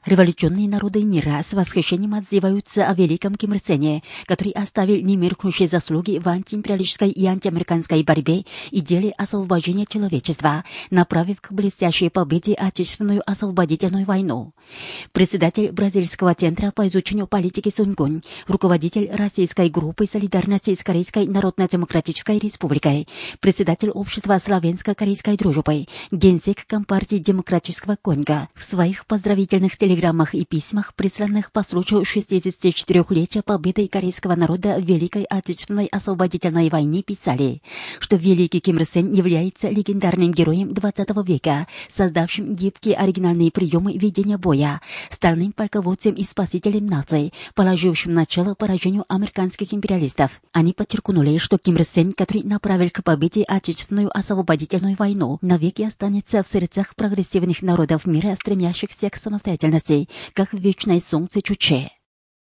Революционные народы мира с восхищением отзываются о великом Ким Ир Сене, который оставил немеркнущие заслуги в антиимпериалистической и антиамериканской борьбе и деле освобождения человечества, направив к блестящей победе Отечественную освободительную войну. Председатель Бразильского центра по изучению политики Сун Гун, руководитель российской группы солидарности с Корейской Народно-Демократической Республикой, председатель общества славянско-корейской дружбы, генсек Компартии Демократического Конго в своих поздравительных телеграммах и письмах, присланных по случаю 64-летия победы корейского народа в Великой Отечественной освободительной войне, писали, что великий Ким Ир Сен является легендарным героем 20 века, создавшим гибкие оригинальные приемы ведения боя, стальным полководцем и спасителем нации, положившим начало поражению американских империалистов. Они подчеркнули, что Ким Ир Сен, который направил к победе Отечественную освободительную войну, навеки останется в сердцах прогрессивных народов мира, стремящихся к самостоятельности, как вечное солнце Чуче.